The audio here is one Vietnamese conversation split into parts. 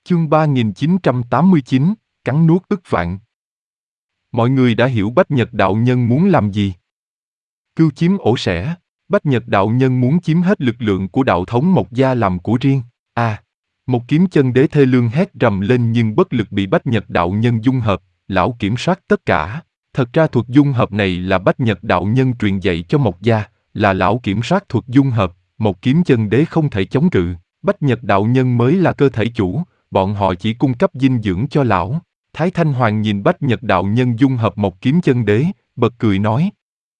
Chương 3989, cắn nuốt ức vạn. Mọi người đã hiểu Bách Nhật đạo nhân muốn làm gì. Cưu chiếm ổ sẻ. Bách Nhật đạo nhân muốn chiếm hết lực lượng của đạo thống Mộc Gia làm của riêng. Một kiếm chân đế thê lương hét rầm lên nhưng bất lực bị Bách Nhật đạo nhân dung hợp, lão kiểm soát tất cả. Thật ra thuật dung hợp này là Bách Nhật đạo nhân truyền dạy cho Mộc Gia, là lão kiểm soát thuật dung hợp, một kiếm chân đế không thể chống cự. Bách Nhật đạo nhân mới là cơ thể chủ, bọn họ chỉ cung cấp dinh dưỡng cho lão. Thái Thanh Hoàng nhìn Bách Nhật đạo nhân dung hợp một kiếm chân đế, bật cười nói.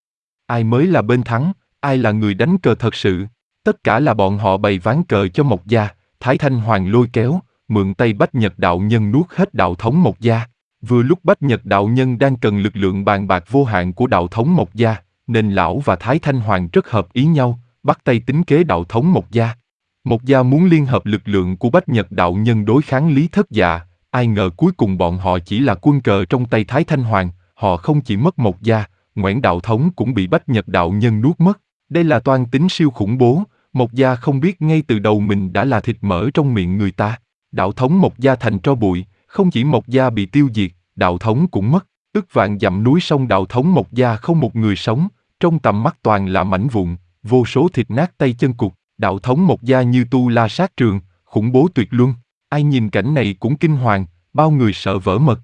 Ai mới là bên thắng, ai là người đánh cờ thật sự? Tất cả là bọn họ bày ván cờ cho Mộc Gia. Thái Thanh Hoàng lôi kéo, mượn tay Bách Nhật đạo nhân nuốt hết đạo thống Mộc Gia. Vừa lúc Bách Nhật đạo nhân đang cần lực lượng bàn bạc vô hạn của đạo thống Mộc Gia, nên lão và Thái Thanh Hoàng rất hợp ý nhau, bắt tay tính kế đạo thống Mộc Gia. Mộc Gia muốn liên hợp lực lượng của Bách Nhật đạo nhân đối kháng Lý Thất Dạ, ai ngờ cuối cùng bọn họ chỉ là quân cờ trong tay Thái Thanh Hoàng, họ không chỉ mất Mộc Gia, Ngoãn đạo thống cũng bị Bách Nhật đạo nhân nuốt mất. Đây là toan tính siêu khủng bố, Mộc Gia không biết ngay từ đầu mình đã là thịt mỡ trong miệng người ta. Đạo thống Mộc Gia thành tro bụi, không chỉ Mộc Gia bị tiêu diệt, đạo thống cũng mất. Ức vạn dặm núi sông đạo thống Mộc Gia không một người sống, trong tầm mắt toàn là mảnh vụn, vô số thịt nát tay chân cụt. Đạo thống Mộc Gia như tu la sát trường, khủng bố tuyệt luân. Ai nhìn cảnh này cũng kinh hoàng, bao người sợ vỡ mật.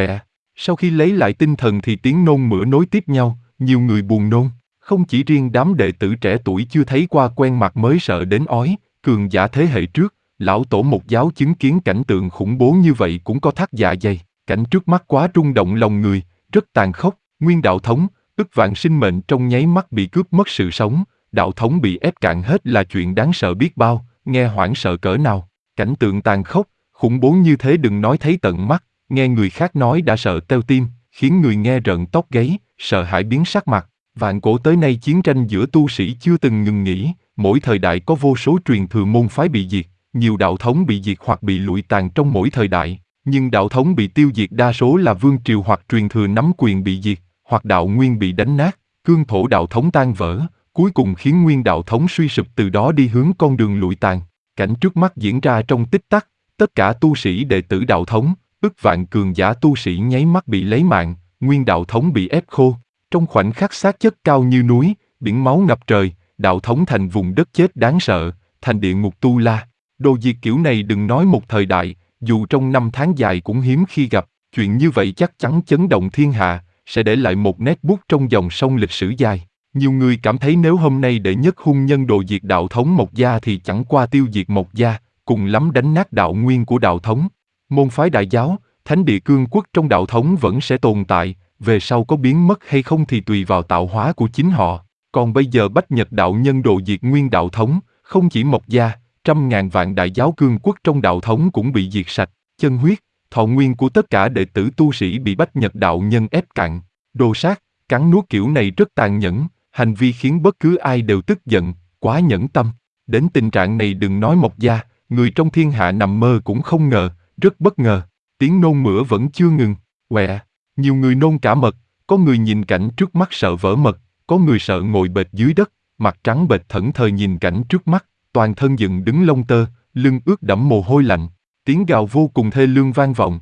Sau khi lấy lại tinh thần thì tiếng nôn mửa nối tiếp nhau, nhiều người buồn nôn. Không chỉ riêng đám đệ tử trẻ tuổi chưa thấy qua quen mặt mới sợ đến ói, cường giả thế hệ trước, lão tổ Mộc giáo chứng kiến cảnh tượng khủng bố như vậy cũng có thắt dạ dày. Cảnh trước mắt quá rung động lòng người, rất tàn khốc. Nguyên đạo thống, ức vạn sinh mệnh trong nháy mắt bị cướp mất sự sống, đạo thống bị ép cạn hết là chuyện đáng sợ biết bao, nghe hoảng sợ cỡ nào. Cảnh tượng tàn khốc, khủng bố như thế đừng nói thấy tận mắt, nghe người khác nói đã sợ teo tim, khiến người nghe rợn tóc gáy, sợ hãi biến sắc mặt. Vạn cổ tới nay chiến tranh giữa tu sĩ chưa từng ngừng nghỉ, mỗi thời đại có vô số truyền thừa môn phái bị diệt, nhiều đạo thống bị diệt hoặc bị lụi tàn trong mỗi thời đại, nhưng đạo thống bị tiêu diệt đa số là vương triều hoặc truyền thừa nắm quyền bị diệt, hoặc đạo nguyên bị đánh nát, cương thổ đạo thống tan vỡ, cuối cùng khiến nguyên đạo thống suy sụp từ đó đi hướng con đường lụi tàn. Cảnh trước mắt diễn ra trong tích tắc, tất cả tu sĩ đệ tử đạo thống, ức vạn cường giả tu sĩ nháy mắt bị lấy mạng, nguyên đạo thống bị ép khô. Trong khoảnh khắc xác chất cao như núi, biển máu ngập trời, đạo thống thành vùng đất chết đáng sợ, thành địa ngục tu la. Đồ diệt kiểu này đừng nói một thời đại, dù trong năm tháng dài cũng hiếm khi gặp. Chuyện như vậy chắc chắn chấn động thiên hạ, sẽ để lại một nét bút trong dòng sông lịch sử dài. Nhiều người cảm thấy nếu hôm nay đệ nhất hung nhân đồ diệt đạo thống Mộc Gia thì chẳng qua tiêu diệt Mộc Gia, cùng lắm đánh nát đạo nguyên của đạo thống. Môn phái Đại giáo, thánh địa cương quốc trong đạo thống vẫn sẽ tồn tại, về sau có biến mất hay không thì tùy vào tạo hóa của chính họ. Còn bây giờ Bách Nhật đạo nhân đồ diệt nguyên đạo thống, không chỉ Mộc Gia, trăm ngàn vạn đại giáo cương quốc trong đạo thống cũng bị diệt sạch, chân huyết, thọ nguyên của tất cả đệ tử tu sĩ bị Bách Nhật đạo nhân ép cạn. Đồ sát, cắn nuốt kiểu này rất tàn nhẫn, hành vi khiến bất cứ ai đều tức giận, quá nhẫn tâm. Đến tình trạng này đừng nói Mộc Gia, người trong thiên hạ nằm mơ cũng không ngờ, rất bất ngờ. Tiếng nôn mửa vẫn chưa ngừng. Nhiều người nôn cả mật, có người nhìn cảnh trước mắt sợ vỡ mật, có người sợ ngồi bệt dưới đất, mặt trắng bệch thẫn thờ nhìn cảnh trước mắt, toàn thân dựng đứng lông tơ, lưng ướt đẫm mồ hôi lạnh, tiếng gào vô cùng thê lương vang vọng.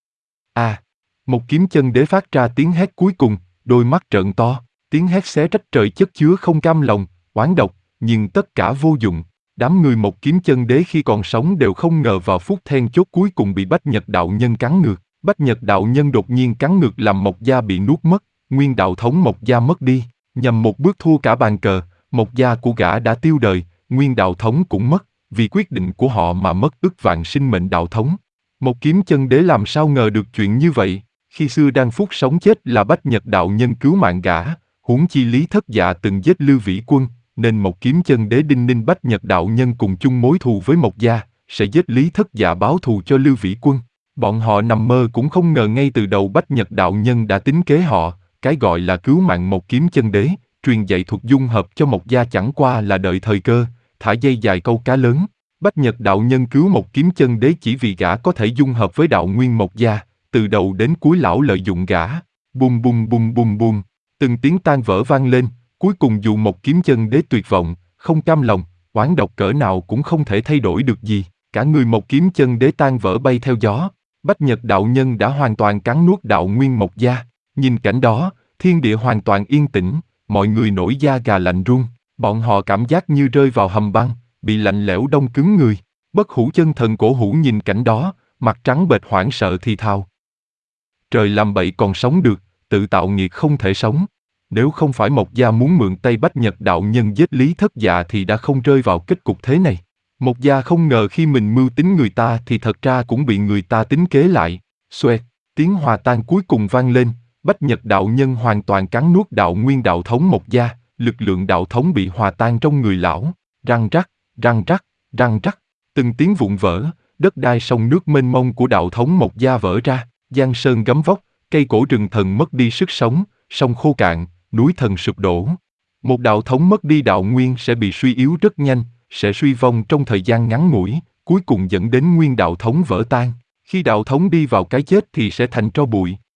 Một kiếm chân đế phát ra tiếng hét cuối cùng, đôi mắt trợn to, tiếng hét xé rách trời chất chứa không cam lòng, oán độc, nhưng tất cả vô dụng. Đám người một kiếm chân đế khi còn sống đều không ngờ vào phút then chốt cuối cùng bị Bách Nhật đạo nhân cắn ngược. Bách Nhật đạo nhân đột nhiên cắn ngược làm Mộc Gia bị nuốt mất, nguyên đạo thống Mộc Gia mất đi, nhằm một bước thua cả bàn cờ, Mộc Gia của gã đã tiêu đời, nguyên đạo thống cũng mất, vì quyết định của họ mà mất ức vạn sinh mệnh đạo thống. Một kiếm chân đế làm sao ngờ được chuyện như vậy, khi xưa đang phút sống chết là Bách Nhật đạo nhân cứu mạng gã, huống chi Lý Thất Dạ từng giết Lưu Vĩ Quân, nên một kiếm chân đế đinh ninh Bách Nhật đạo nhân cùng chung mối thù với Mộc Gia, sẽ giết Lý Thất Dạ báo thù cho Lưu Vĩ Quân. Bọn họ nằm mơ cũng không ngờ ngay từ đầu Bách Nhật đạo nhân đã tính kế họ, cái gọi là cứu mạng một kiếm chân đế, truyền dạy thuật dung hợp cho Mộc Gia chẳng qua là đợi thời cơ, thả dây dài câu cá lớn. Bách Nhật đạo nhân cứu một kiếm chân đế chỉ vì gã có thể dung hợp với đạo nguyên Mộc Gia, từ đầu đến cuối lão lợi dụng gã. Bum bum bum bum bum, từng tiếng tan vỡ vang lên, cuối cùng dù một kiếm chân đế tuyệt vọng, không cam lòng, oán độc cỡ nào cũng không thể thay đổi được gì. Cả người một kiếm chân đế tan vỡ bay theo gió. Bách Nhật đạo nhân đã hoàn toàn cắn nuốt đạo nguyên Mộc Gia. Nhìn cảnh đó, thiên địa hoàn toàn yên tĩnh, mọi người nổi da gà lạnh run. Bọn họ cảm giác như rơi vào hầm băng, bị lạnh lẽo đông cứng người. Bất Hủ chân thần Cổ Hủ nhìn cảnh đó, mặt trắng bệch hoảng sợ thì thào. Trời làm bậy còn sống được, tự tạo nghiệt không thể sống. Nếu không phải Mộc Gia muốn mượn tay Bách Nhật đạo nhân giết Lý Thất Dạ thì đã không rơi vào kết cục thế này. Mộc Gia không ngờ khi mình mưu tính người ta thì thật ra cũng bị người ta tính kế lại. Xoẹt, tiếng hòa tan cuối cùng vang lên, Bách Nhật đạo nhân hoàn toàn cắn nuốt đạo nguyên đạo thống Mộc Gia, lực lượng đạo thống bị hòa tan trong người lão, răng rắc, răng rắc, răng rắc, từng tiếng vụn vỡ, đất đai sông nước mênh mông của đạo thống Mộc Gia vỡ ra, giang sơn gấm vóc, cây cổ rừng thần mất đi sức sống, sông khô cạn, núi thần sụp đổ. Một đạo thống mất đi đạo nguyên sẽ bị suy yếu rất nhanh, sẽ suy vong trong thời gian ngắn ngủi, cuối cùng dẫn đến nguyên đạo thống vỡ tan. Khi đạo thống đi vào cái chết thì sẽ thành tro bụi.